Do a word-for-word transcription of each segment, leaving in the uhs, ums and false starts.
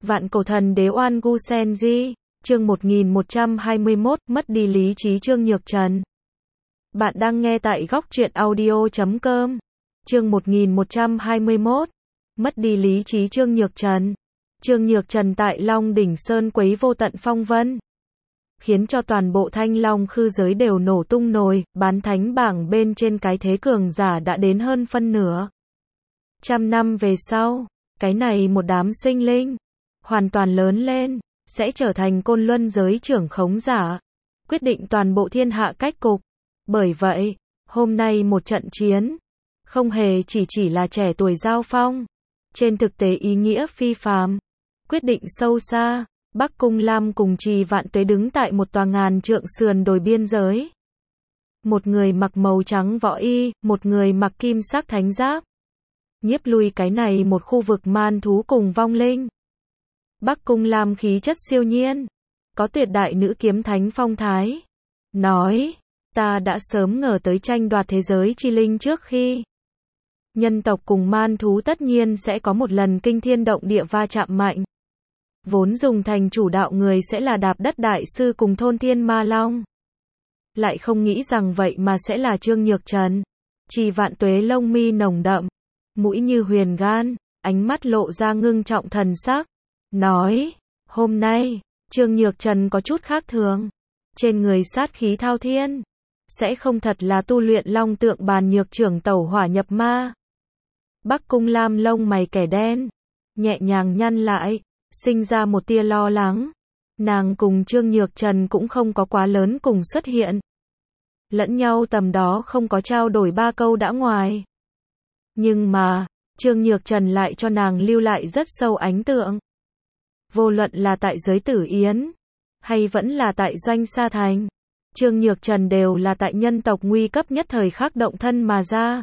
Vạn cổ thần đế Oan Gu Sen Di, chương một nghìn một trăm hai mươi mốt, mất đi lý trí Trương Nhược Trần. Bạn đang nghe tại góc truyện audio chấm com. Chương một nghìn một trăm hai mươi mốt, mất đi lý trí Trương Nhược Trần. Trương Nhược Trần tại Long Đỉnh Sơn quấy vô tận phong vân, khiến cho toàn bộ Thanh Long khư giới đều nổ tung nồi, bán thánh bảng bên trên cái thế cường giả đã đến hơn phân nửa. Trăm năm về sau, cái này một đám sinh linh, hoàn toàn lớn lên, sẽ trở thành côn luân giới trưởng khống giả, quyết định toàn bộ thiên hạ cách cục. Bởi vậy, hôm nay một trận chiến, không hề chỉ chỉ là trẻ tuổi giao phong, trên thực tế ý nghĩa phi phàm, quyết định sâu xa. Bắc Cung Lam cùng Trì Vạn Tuế đứng tại một tòa ngàn trượng sườn đồi biên giới. Một người mặc màu trắng võ y, một người mặc kim sắc thánh giáp, nhiếp lui cái này một khu vực man thú cùng vong linh. Bắc Cung Lam khí chất siêu nhiên, có tuyệt đại nữ kiếm thánh phong thái. Nói, ta đã sớm ngờ tới tranh đoạt thế giới chi linh trước khi. Nhân tộc cùng man thú tất nhiên sẽ có một lần kinh thiên động địa va chạm mạnh. Vốn dùng thành chủ đạo người sẽ là Đạp Đất Đại Sư cùng Thôn Thiên Ma Long. Lại không nghĩ rằng vậy mà sẽ là Trương Nhược Trần. Trì Vạn Tuế lông mi nồng đậm, mũi như huyền gan, ánh mắt lộ ra ngưng trọng thần sắc. Nói, hôm nay, Trương Nhược Trần có chút khác thường. Trên người sát khí thao thiên. Sẽ không thật là tu luyện long tượng bàn nhược trưởng tẩu hỏa nhập ma. Bắc Cung Lam lông mày kẻ đen, nhẹ nhàng nhăn lại, sinh ra một tia lo lắng. Nàng cùng Trương Nhược Trần cũng không có quá lớn cùng xuất hiện. Lẫn nhau tầm đó không có trao đổi ba câu đã ngoài. Nhưng mà, Trương Nhược Trần lại cho nàng lưu lại rất sâu ấn tượng. Vô luận là tại giới Tử Yến, hay vẫn là tại Doanh Sa Thành, Trương Nhược Trần đều là tại nhân tộc nguy cấp nhất thời khắc động thân mà ra.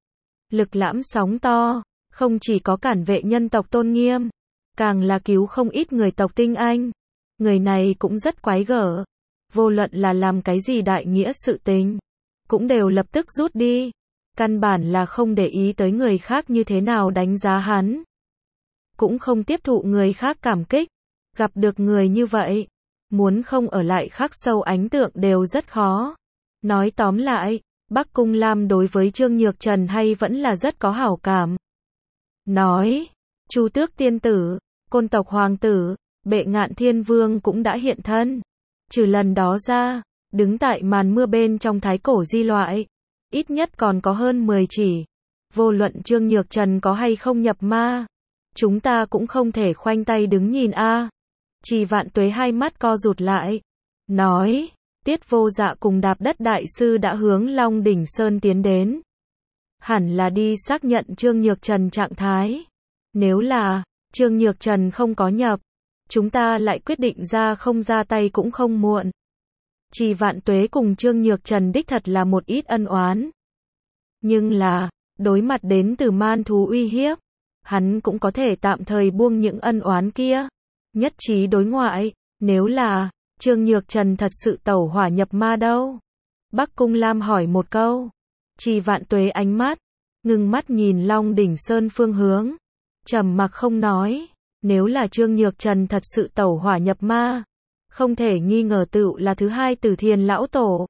Lực lãm sóng to, không chỉ có cản vệ nhân tộc tôn nghiêm, càng là cứu không ít người tộc tinh anh. Người này cũng rất quái gở. Vô luận là làm cái gì đại nghĩa sự tình, cũng đều lập tức rút đi. Căn bản là không để ý tới người khác như thế nào đánh giá hắn. Cũng không tiếp thụ người khác cảm kích. Gặp được người như vậy, muốn không ở lại khắc sâu ấn tượng đều rất khó. Nói tóm lại, Bắc Cung Lam đối với Trương Nhược Trần hay vẫn là rất có hảo cảm. Nói, Chu Tước tiên tử, Côn tộc hoàng tử, Bệ Ngạn Thiên Vương cũng đã hiện thân. Trừ lần đó ra, đứng tại màn mưa bên trong thái cổ di loại, ít nhất còn có hơn mười chỉ. Vô luận Trương Nhược Trần có hay không nhập ma, chúng ta cũng không thể khoanh tay đứng nhìn a. À. Trì Vạn Tuế hai mắt co rụt lại, nói, Tiết Vô Dạ cùng Đạp Đất Đại Sư đã hướng Long Đỉnh Sơn tiến đến. Hẳn là đi xác nhận Trương Nhược Trần trạng thái. Nếu là Trương Nhược Trần không có nhập, chúng ta lại quyết định ra không ra tay cũng không muộn. Trì Vạn Tuế cùng Trương Nhược Trần đích thật là một ít ân oán. Nhưng là, đối mặt đến từ man thú uy hiếp, hắn cũng có thể tạm thời buông những ân oán kia. Nhất trí đối ngoại, nếu là Trương Nhược Trần thật sự tẩu hỏa nhập ma đâu? Bắc Cung Lam hỏi một câu. Trì Vạn Tuế ánh mắt, ngưng mắt nhìn Long Đỉnh Sơn phương hướng, trầm mặc không nói. Nếu là Trương Nhược Trần thật sự tẩu hỏa nhập ma, không thể nghi ngờ tựu là thứ hai Tử Thiền lão tổ.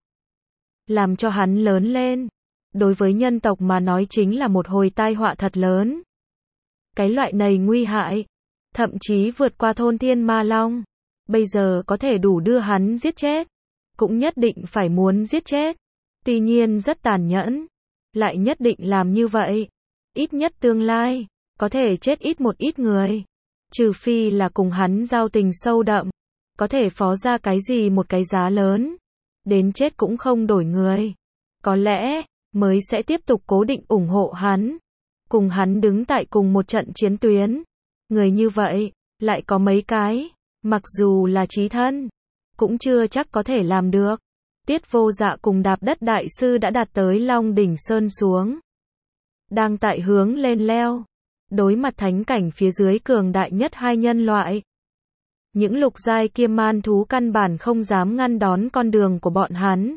Làm cho hắn lớn lên, đối với nhân tộc mà nói chính là một hồi tai họa thật lớn. Cái loại này nguy hại, thậm chí vượt qua Thôn Thiên Ma Long. Bây giờ có thể đủ đưa hắn giết chết, cũng nhất định phải muốn giết chết. Tuy nhiên rất tàn nhẫn, lại nhất định làm như vậy. Ít nhất tương lai, có thể chết ít một ít người. Trừ phi là cùng hắn giao tình sâu đậm, có thể phó ra cái gì một cái giá lớn, đến chết cũng không đổi người. Có lẽ, mới sẽ tiếp tục cố định ủng hộ hắn, cùng hắn đứng tại cùng một trận chiến tuyến. Người như vậy, lại có mấy cái, mặc dù là chí thân, cũng chưa chắc có thể làm được. Tiết Vô Dạ cùng Đạp Đất Đại Sư đã đạt tới Long Đỉnh Sơn xuống. Đang tại hướng lên leo. Đối mặt thánh cảnh phía dưới cường đại nhất hai nhân loại. Những lục giai kia man thú căn bản không dám ngăn đón con đường của bọn hắn.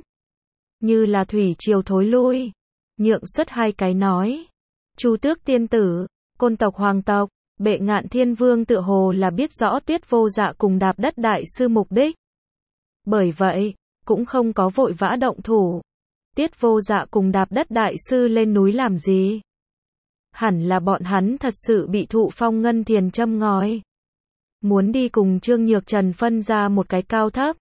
Như là thủy triều thối lui. Nhượng xuất hai cái nói. Chu Tước tiên tử, Côn tộc hoàng tộc, Bệ Ngạn Thiên Vương tựa hồ là biết rõ Tuyết Vô Dạ cùng Đạp Đất Đại Sư mục đích. Bởi vậy, cũng không có vội vã động thủ. Tuyết Vô Dạ cùng Đạp Đất Đại Sư lên núi làm gì? Hẳn là bọn hắn thật sự bị Thụ Phong Ngân Thiền châm ngòi. Muốn đi cùng Trương Nhược Trần phân ra một cái cao thấp.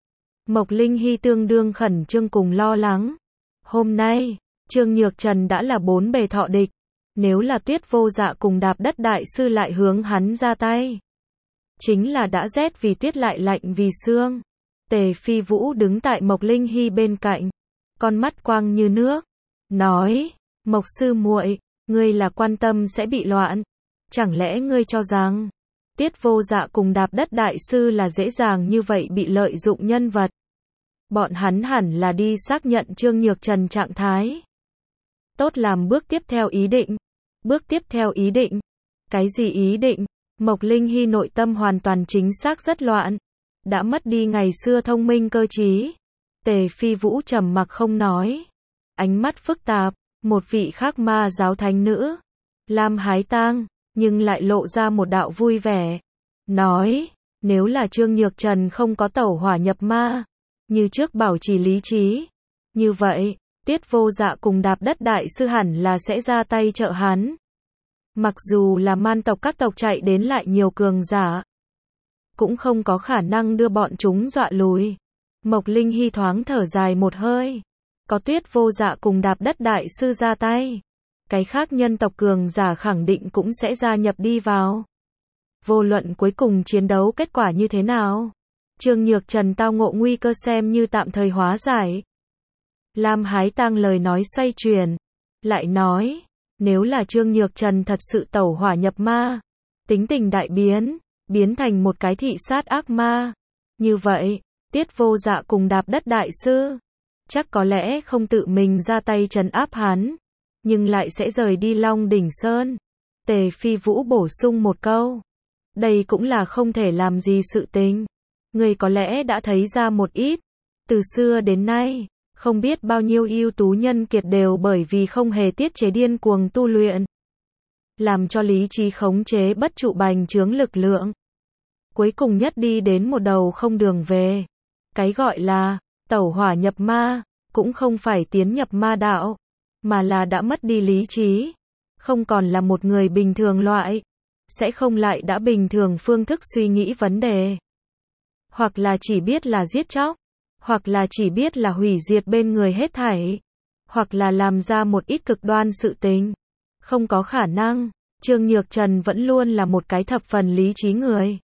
Mộc Linh Hy tương đương khẩn trương cùng lo lắng. Hôm nay, Trương Nhược Trần đã là bốn bề thọ địch. Nếu là Tuyết Vô Dạ cùng Đạp Đất Đại Sư lại hướng hắn ra tay. Chính là đã rét vì tuyết lại lạnh vì xương. Tề Phi Vũ đứng tại Mộc Linh Hy bên cạnh. Con mắt quang như nước. Nói, Mộc sư muội, ngươi là quan tâm sẽ bị loạn. Chẳng lẽ ngươi cho rằng Tuyết Vô Dạ cùng Đạp Đất Đại Sư là dễ dàng như vậy bị lợi dụng nhân vật? Bọn hắn hẳn là đi xác nhận Trương Nhược Trần trạng thái. Tốt, làm bước tiếp theo ý định. Bước tiếp theo ý định. Cái gì ý định? Mộc Linh Hy nội tâm hoàn toàn chính xác rất loạn. Đã mất đi ngày xưa thông minh cơ trí. Tề Phi Vũ trầm mặc không nói. Ánh mắt phức tạp. Một vị khác ma giáo thánh nữ. Lam Hái Tang. Nhưng lại lộ ra một đạo vui vẻ. Nói. Nếu là Trương Nhược Trần không có tẩu hỏa nhập ma. Như trước bảo trì lý trí. Như vậy. Tuyết Vô Dạ cùng Đạp Đất Đại Sư hẳn là sẽ ra tay trợ hắn. Mặc dù là man tộc các tộc chạy đến lại nhiều cường giả. Cũng không có khả năng đưa bọn chúng dọa lùi. Mộc Linh Hy thoáng thở dài một hơi. Có Tuyết Vô Dạ cùng Đạp Đất Đại Sư ra tay. Cái khác nhân tộc cường giả khẳng định cũng sẽ gia nhập đi vào. Vô luận cuối cùng chiến đấu kết quả như thế nào. Trương Nhược Trần tao ngộ nguy cơ xem như tạm thời hóa giải. Lam Hái Tang lời nói xoay chuyển. Lại nói, nếu là Trương Nhược Trần thật sự tẩu hỏa nhập ma. Tính tình đại biến, biến thành một cái thị sát ác ma. Như vậy, Tuyết Vô Dạ cùng Đạp Đất Đại Sư. Chắc có lẽ không tự mình ra tay trấn áp hắn. Nhưng lại sẽ rời đi Long Đỉnh Sơn. Tề Phi Vũ bổ sung một câu. Đây cũng là không thể làm gì sự tình. Người có lẽ đã thấy ra một ít. Từ xưa đến nay, không biết bao nhiêu ưu tú nhân kiệt đều bởi vì không hề tiết chế điên cuồng tu luyện. Làm cho lý trí khống chế bất trụ bành trướng lực lượng. Cuối cùng nhất đi đến một đầu không đường về. Cái gọi là tẩu hỏa nhập ma, cũng không phải tiến nhập ma đạo, mà là đã mất đi lý trí. Không còn là một người bình thường loại. Sẽ không lại đã bình thường phương thức suy nghĩ vấn đề. Hoặc là chỉ biết là giết chóc. Hoặc là chỉ biết là hủy diệt bên người hết thảy. Hoặc là làm ra một ít cực đoan sự tình. Không có khả năng. Trương Nhược Trần vẫn luôn là một cái thập phần lý trí người.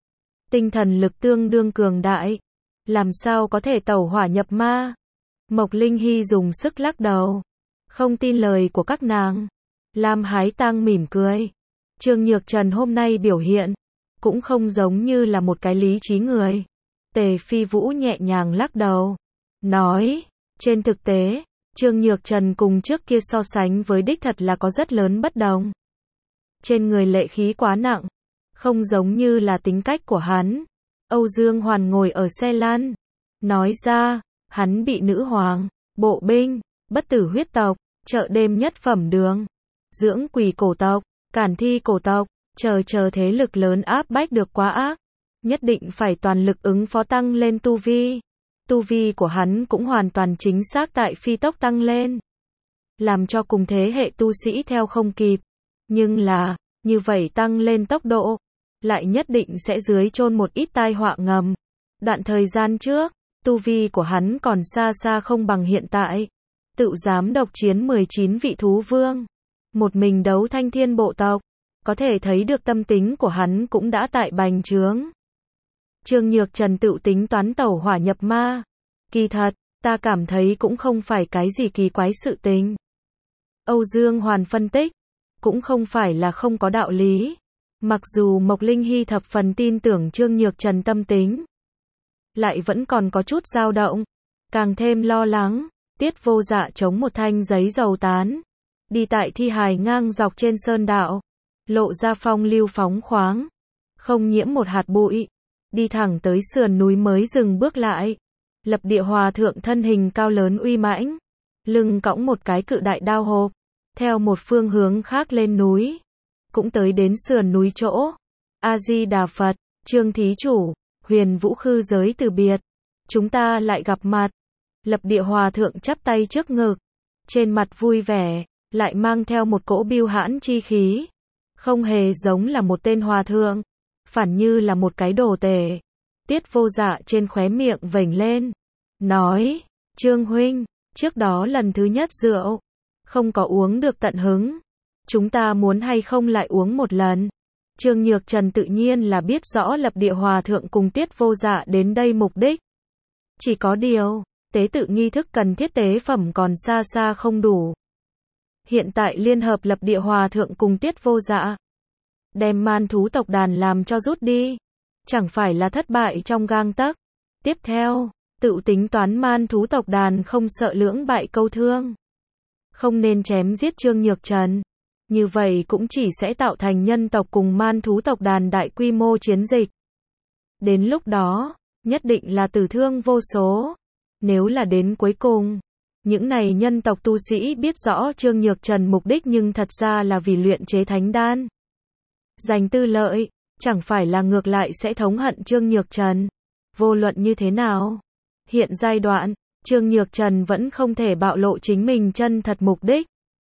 Tinh thần lực tương đương cường đại. Làm sao có thể tẩu hỏa nhập ma? Mộc Linh Hy dùng sức lắc đầu. Không tin lời của các nàng. Lam Hái Tang mỉm cười. Trương Nhược Trần hôm nay biểu hiện. Cũng không giống như là một cái lý trí người. Tề Phi Vũ nhẹ nhàng lắc đầu. Nói. Trên thực tế, Trương Nhược Trần cùng trước kia so sánh với đích thật là có rất lớn bất đồng. Trên người lệ khí quá nặng. Không giống như là tính cách của hắn. Âu Dương Hoàn ngồi ở xe lăn. Nói ra, hắn bị nữ hoàng, bộ binh, bất tử huyết tộc, chợ đêm nhất phẩm đường, dưỡng quỷ cổ tộc, cản thi cổ tộc, chờ chờ thế lực lớn áp bách được quá ác. Nhất định phải toàn lực ứng phó tăng lên tu vi. Tu vi của hắn cũng hoàn toàn chính xác tại phi tốc tăng lên. Làm cho cùng thế hệ tu sĩ theo không kịp. Nhưng là, như vậy tăng lên tốc độ, lại nhất định sẽ dưới chôn một ít tai họa ngầm. Đoạn thời gian trước, tu vi của hắn còn xa xa không bằng hiện tại. Tự dám độc chiến mười chín vị thú vương. Một mình đấu thanh thiên bộ tộc. Có thể thấy được tâm tính của hắn cũng đã tại bành trướng. Trương Nhược Trần tự tính toán tẩu hỏa nhập ma. Kỳ thật, ta cảm thấy cũng không phải cái gì kỳ quái sự tình. Âu Dương Hoàn phân tích. Cũng không phải là không có đạo lý. Mặc dù Mộc Linh Hy thập phần tin tưởng Trương Nhược Trần tâm tính. Lại vẫn còn có chút dao động. Càng thêm lo lắng. Tuyết Vô Dạ chống một thanh giấy dầu tán. Đi tại thi hài ngang dọc trên sơn đạo. Lộ ra phong lưu phóng khoáng. Không nhiễm một hạt bụi. Đi thẳng tới sườn núi mới dừng bước lại. Lập địa hòa thượng thân hình cao lớn uy mãnh. Lưng cõng một cái cự đại đao hộp. Theo một phương hướng khác lên núi. cũng tới đến sườn núi chỗ. A-di-đà Phật, Trương thí chủ, Huyền Vũ Khư giới từ biệt. Chúng ta lại gặp mặt. Lập Địa Hòa thượng chắp tay trước ngực. Trên mặt vui vẻ, lại mang theo một cỗ biêu hãn chi khí. Không hề giống là một tên hòa thượng, phản như là một cái đồ tể. Tiết Vô Dạ trên khóe miệng vểnh lên. Nói, Trương huynh, trước đó lần thứ nhất rượu, không có uống được tận hứng. Chúng ta muốn hay không lại uống một lần. Trương Nhược Trần tự nhiên là biết rõ Lập Địa Hòa thượng cùng Tiết Vô Dạ đến đây mục đích. Chỉ có điều, tế tự nghi thức cần thiết tế phẩm còn xa xa không đủ. Hiện tại liên hợp Lập Địa Hòa thượng cùng Tiết Vô Dạ, đem man thú tộc đàn làm cho rút đi, chẳng phải là thất bại trong gang tấc. Tiếp theo, tự tính toán man thú tộc đàn không sợ lưỡng bại câu thương. Không nên chém giết Trương Nhược Trần. Như vậy cũng chỉ sẽ tạo thành nhân tộc cùng man thú tộc đàn đại quy mô chiến dịch. Đến lúc đó, nhất định là tử thương vô số. Nếu là đến cuối cùng, những này nhân tộc tu sĩ biết rõ Trương Nhược Trần mục đích nhưng thật ra là vì luyện chế thánh đan. Giành tư lợi, chẳng phải là ngược lại sẽ thống hận Trương Nhược Trần. Vô luận như thế nào, hiện giai đoạn, Trương Nhược Trần vẫn không thể bạo lộ chính mình chân thật mục đích.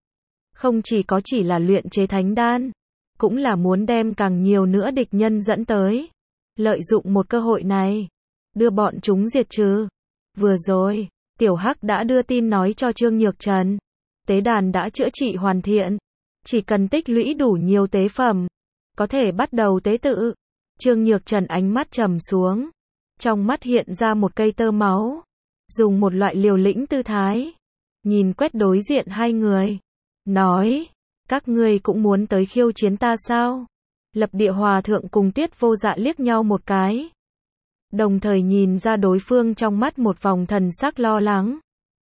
Không chỉ có chỉ là luyện chế thánh đan, cũng là muốn đem càng nhiều nữa địch nhân dẫn tới. Lợi dụng một cơ hội này, đưa bọn chúng diệt trừ. Vừa rồi, Tiểu Hắc đã đưa tin nói cho Trương Nhược Trần. Tế đàn đã chữa trị hoàn thiện. Chỉ cần tích lũy đủ nhiều tế phẩm, có thể bắt đầu tế tự. Trương Nhược Trần ánh mắt trầm xuống. Trong mắt hiện ra một cây tơ máu. Dùng một loại liều lĩnh tư thái. Nhìn quét đối diện hai người. Nói, các ngươi cũng muốn tới khiêu chiến ta sao? Lập Địa Hòa thượng cùng Tiết Vô Dạ liếc nhau một cái. Đồng thời nhìn ra đối phương trong mắt một vòng thần sắc lo lắng.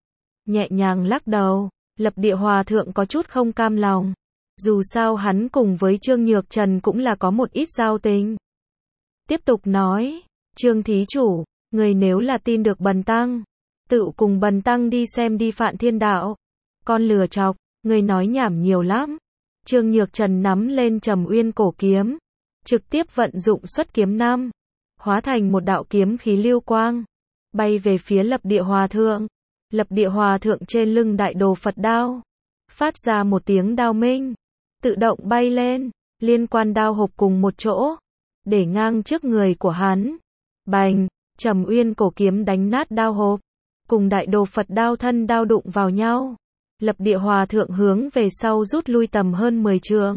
Nhẹ nhàng lắc đầu, Lập Địa Hòa thượng có chút không cam lòng. Dù sao hắn cùng với Trương Nhược Trần cũng là có một ít giao tình. Tiếp tục nói, Trương thí chủ, người nếu là tin được Bần Tăng, tự cùng Bần Tăng đi xem đi Phạn Thiên Đạo. Con lừa chọc, người nói nhảm nhiều lắm. Trương Nhược Trần nắm lên Trầm Uyên cổ kiếm, trực tiếp vận dụng xuất kiếm năm, hóa thành một đạo kiếm khí lưu quang, bay về phía Lập Địa Hòa thượng. Lập Địa Hòa thượng trên lưng đại đồ Phật đao, phát ra một tiếng đao minh, tự động bay lên, liên quan đao hộp cùng một chỗ, để ngang trước người của hắn. Bành, Trầm Uyên cổ kiếm đánh nát đao hộp, cùng đại đồ Phật đao thân đao đụng vào nhau. Lập Địa Hòa thượng hướng về sau rút lui tầm hơn mười trượng.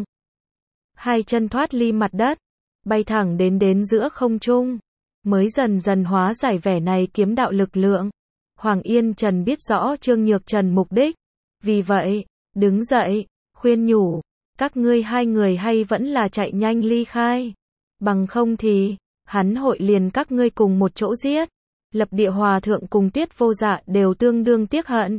Hai chân thoát ly mặt đất, bay thẳng đến đến giữa không trung, mới dần dần hóa giải vẻ này kiếm đạo lực lượng. Hoàng Yên Trần biết rõ Trương Nhược Trần mục đích, vì vậy, đứng dậy, khuyên nhủ, các ngươi hai người hay vẫn là chạy nhanh ly khai, bằng không thì, hắn hội liền các ngươi cùng một chỗ giết. Lập Địa Hòa thượng cùng Tiết Vô Dạ đều tương đương tiếc hận.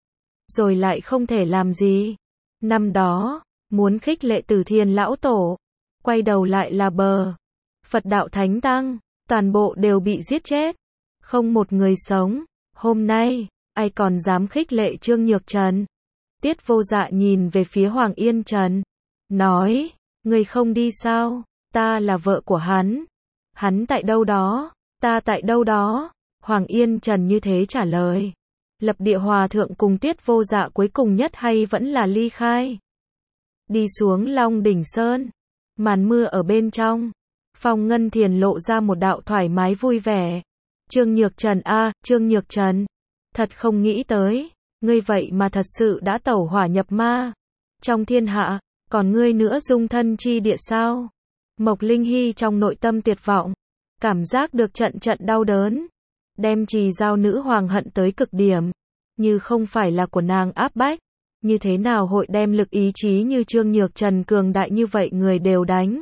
Rồi lại không thể làm gì. Năm đó, muốn khích lệ Tử Thiền lão tổ, quay đầu lại là bờ. Phật đạo thánh tăng, toàn bộ đều bị giết chết. Không một người sống. Hôm nay, ai còn dám khích lệ Trương Nhược Trần? Tiết Vô Dạ nhìn về phía Hoàng Yên Trần. Nói, người không đi sao? Ta là vợ của hắn. Hắn tại đâu đó? Ta tại đâu đó? Hoàng Yên Trần như thế trả lời. Lập Địa Hòa thượng cùng Tiết Vô Dạ cuối cùng nhất hay vẫn là ly khai. Đi xuống Long Đỉnh Sơn. Màn mưa ở bên trong. Phong Ngân Thiền lộ ra một đạo thoải mái vui vẻ. Trương Nhược Trần a, à, Trương Nhược Trần. Thật không nghĩ tới. Ngươi vậy mà thật sự đã tẩu hỏa nhập ma. Trong thiên hạ, còn ngươi nữa dung thân chi địa sao? Mộc Linh Hy trong nội tâm tuyệt vọng. Cảm giác được trận trận đau đớn. Đem Trì Giao nữ hoàng hận tới cực điểm. Như không phải là của nàng áp bách. Như thế nào hội đem lực ý chí như Trương Nhược Trần cường đại như vậy người đều đánh.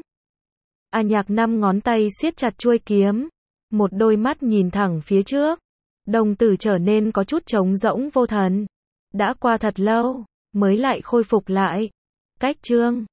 A Nhạc năm ngón tay siết chặt chuôi kiếm. Một đôi mắt nhìn thẳng phía trước. Đồng tử trở nên có chút trống rỗng vô thần. Đã qua thật lâu, mới lại khôi phục lại. Cách Trương